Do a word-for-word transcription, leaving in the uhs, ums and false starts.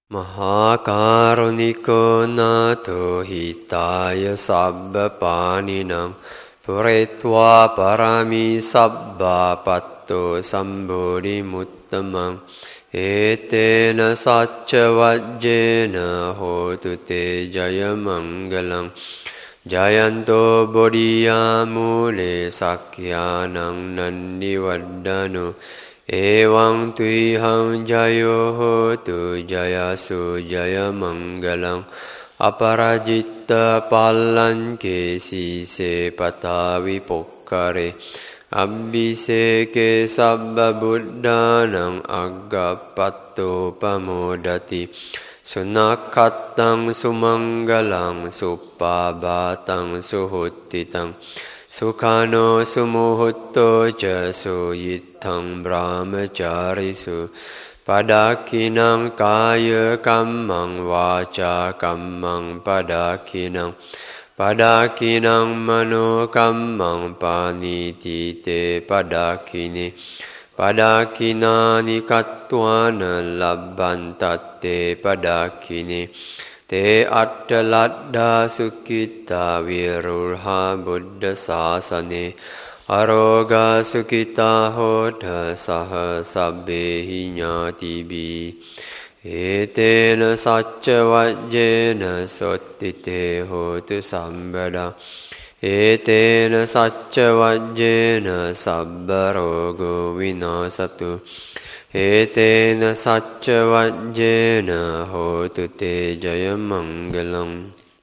Mahakarunikko nato hitaya sabba paninam puretva parami sabba patto sambodhi muttamam etena sacca vajjena hotu te jaya mangalam jayanto bodhiya mule sakkyanang nandi vaddano Ewang tuihang jayo hotu jayasu jaya mangalang aparajita palan kesi se patavi pokkare abbise ke sabba buddhanang aggappatto pamodati sunakhattang sumangalang suppabhatang suhuttitang Sukhano sumuhutto ca suyithang brahmacharisu Padakinang kaya kammang vaca kammang padakinang Padakinang mano kammang paniti te padakini Padakinani kattuana labbantatte padakini Te attaladda sukkita virulha buddha sasane aroga sukkita hota saha sabbehi nyatibi etena sacca vajjena sottite hotu sambada etena sacca vajjena sabbarogo vinasatu Etena sacca vajjena hotu te jaya mangalam